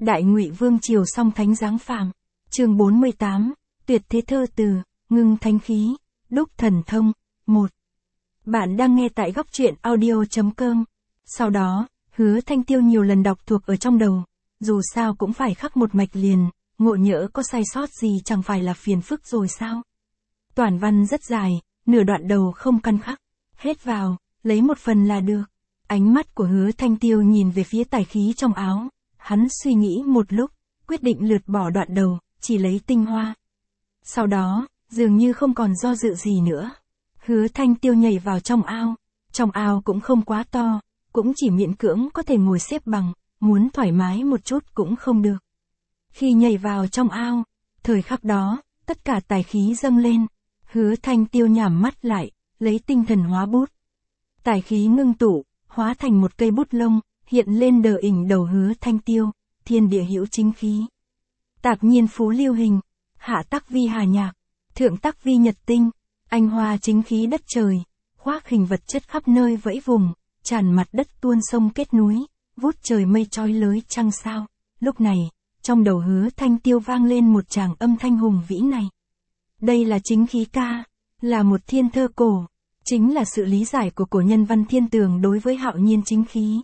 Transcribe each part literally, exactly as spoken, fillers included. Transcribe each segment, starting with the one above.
Đại Ngụy Vương triều song thánh giáng phàm. Chương bốn mươi tám, Tuyệt thế thơ từ, ngưng thánh khí, đúc thần thông. một. Bạn đang nghe tại góc truyện audio chấm com. Sau đó, Hứa Thanh Tiêu nhiều lần đọc thuộc ở trong đầu, dù sao cũng phải khắc một mạch liền, ngộ nhỡ có sai sót gì chẳng phải là phiền phức rồi sao? Toàn văn rất dài, nửa đoạn đầu không căn khắc, hết vào, lấy một phần là được. Ánh mắt của Hứa Thanh Tiêu nhìn về phía tài khí trong áo, hắn suy nghĩ một lúc, quyết định lược bỏ đoạn đầu, chỉ lấy tinh hoa. Sau đó, dường như không còn do dự gì nữa. Hứa Thanh Tiêu nhảy vào trong ao, trong ao cũng không quá to, cũng chỉ miễn cưỡng có thể ngồi xếp bằng, muốn thoải mái một chút cũng không được. Khi nhảy vào trong ao, thời khắc đó, tất cả tài khí dâng lên, Hứa Thanh Tiêu nhắm mắt lại, lấy tinh thần hóa bút. Tài khí ngưng tụ, hóa thành một cây bút lông, hiện lên đờ ỉnh đầu Hứa Thanh Tiêu, thiên địa hữu chính khí. Tạp nhiên phú lưu hình, hạ tắc vi hà nhạc, thượng tắc vi nhật tinh, anh hoa chính khí đất trời, khoác hình vật chất khắp nơi vẫy vùng, tràn mặt đất tuôn sông kết núi, vút trời mây trói lới trăng sao. Lúc này, trong đầu Hứa Thanh Tiêu vang lên một tràng âm thanh hùng vĩ này. Đây là chính khí ca, là một thiên thơ cổ, chính là sự lý giải của cổ nhân Văn Thiên Tường đối với hạo nhiên chính khí.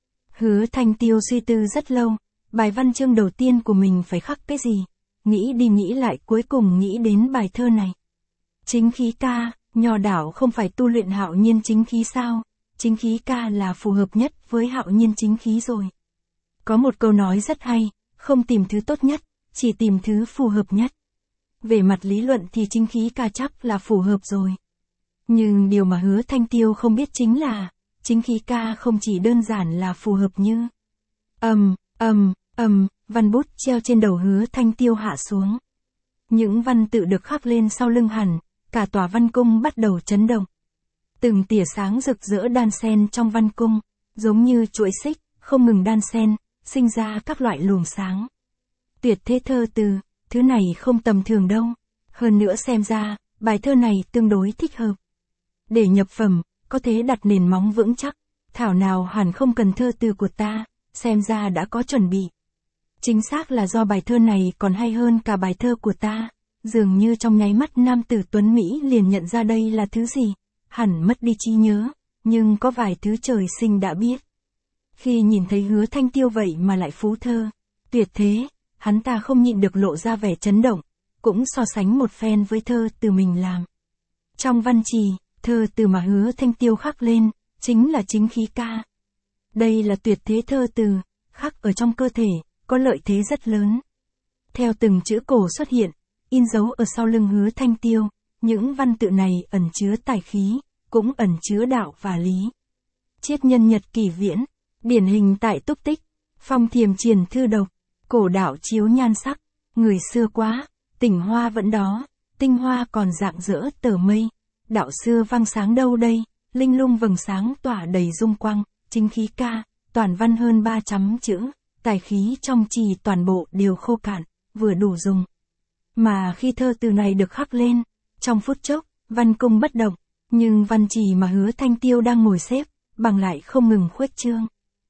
Hứa Thanh Tiêu suy tư rất lâu, bài văn chương đầu tiên của mình phải khắc cái gì, nghĩ đi nghĩ lại cuối cùng nghĩ đến bài thơ này. Chính khí ca, nho đảo không phải tu luyện hạo nhiên chính khí sao, chính khí ca là phù hợp nhất với hạo nhiên chính khí rồi. Có một câu nói rất hay, không tìm thứ tốt nhất, chỉ tìm thứ phù hợp nhất. Về mặt lý luận thì chính khí ca chắc là phù hợp rồi. Nhưng điều mà Hứa Thanh Tiêu không biết chính là, chính khí ca không chỉ đơn giản là phù hợp như ầm, ầm, ầm, văn bút treo trên đầu Hứa Thanh Tiêu hạ xuống. Những văn tự được khắc lên sau lưng hẳn, cả tòa văn cung bắt đầu chấn động. Từng tia sáng rực rỡ đan xen trong văn cung, giống như chuỗi xích, không ngừng đan xen, sinh ra các loại luồng sáng. Tuyệt thế thơ từ, thứ này không tầm thường đâu. Hơn nữa xem ra, bài thơ này tương đối thích hợp. Để nhập phẩm, có thể đặt nền móng vững chắc, thảo nào hẳn không cần thơ từ của ta, xem ra đã có chuẩn bị. Chính xác là do bài thơ này còn hay hơn cả bài thơ của ta, dường như trong nháy mắt nam tử Tuấn Mỹ liền nhận ra đây là thứ gì, hẳn mất đi trí nhớ, nhưng có vài thứ trời sinh đã biết. Khi nhìn thấy Hứa Thanh Tiêu vậy mà lại phú thơ, tuyệt thế, hắn ta không nhịn được lộ ra vẻ chấn động, cũng so sánh một phen với thơ từ mình làm. Trong văn trì, thơ từ mà Hứa Thanh Tiêu khắc lên, chính là chính khí ca. Đây là tuyệt thế thơ từ, khắc ở trong cơ thể, có lợi thế rất lớn. Theo từng chữ cổ xuất hiện, in dấu ở sau lưng Hứa Thanh Tiêu, những văn tự này ẩn chứa tài khí, cũng ẩn chứa đạo và lý. Triết nhân nhật kỷ viễn, điển hình tại túc tích, phong thiềm triền thư độc, cổ đạo chiếu nhan sắc, người xưa quá, tình hoa vẫn đó, tinh hoa còn rạng rỡ tờ mây, đạo xưa vang sáng đâu đây, linh lung vầng sáng tỏa đầy dung quang, chính khí ca, toàn văn hơn ba trăm chữ, tài khí trong trì toàn bộ đều khô cạn, vừa đủ dùng. Mà khi thơ từ này được khắc lên, trong phút chốc, văn cung bất động, nhưng văn trì mà Hứa Thanh Tiêu đang ngồi xếp, bằng lại không ngừng khuếch trương.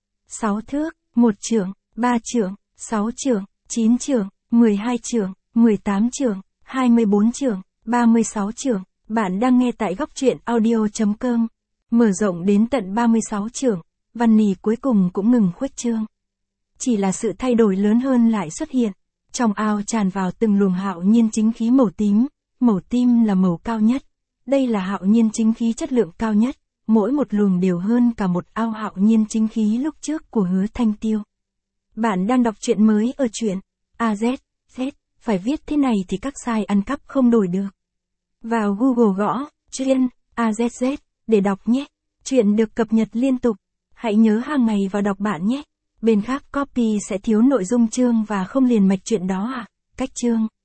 Sáu thước, một trượng, ba trượng, sáu trượng, chín trượng, mười hai trượng, mười tám trượng, hai mươi bốn trượng, ba mươi sáu trượng. Bạn đang nghe tại góc truyện audio chấm com. Mở rộng đến tận ba mươi sáu trượng, văn nì cuối cùng cũng ngừng khuếch trương. Chỉ là sự thay đổi lớn hơn lại xuất hiện. Trong ao tràn vào từng luồng hạo nhiên chính khí màu tím, màu tím là màu cao nhất. Đây là hạo nhiên chính khí chất lượng cao nhất, mỗi một luồng đều hơn cả một ao hạo nhiên chính khí lúc trước của Hứa Thanh Tiêu. Bạn đang đọc truyện mới ở truyện a zét zét, phải viết thế này thì các site ăn cắp không đổi được. Vào Google gõ truyện a zét zét để đọc nhé. Truyện được cập nhật liên tục. Hãy nhớ hàng ngày vào đọc bạn nhé. Bên khác copy sẽ thiếu nội dung chương và không liền mạch truyện đó à. Cách chương